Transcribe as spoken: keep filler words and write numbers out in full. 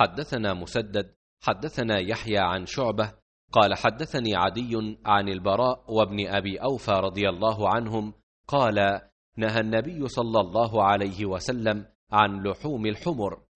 حدثنا مسدد حدثنا يحيى عن شعبة قال حدثني عدي عن البراء وابن أبي أوفى رضي الله عنهم قال: نهى النبي صلى الله عليه وسلم عن لحوم الحمر،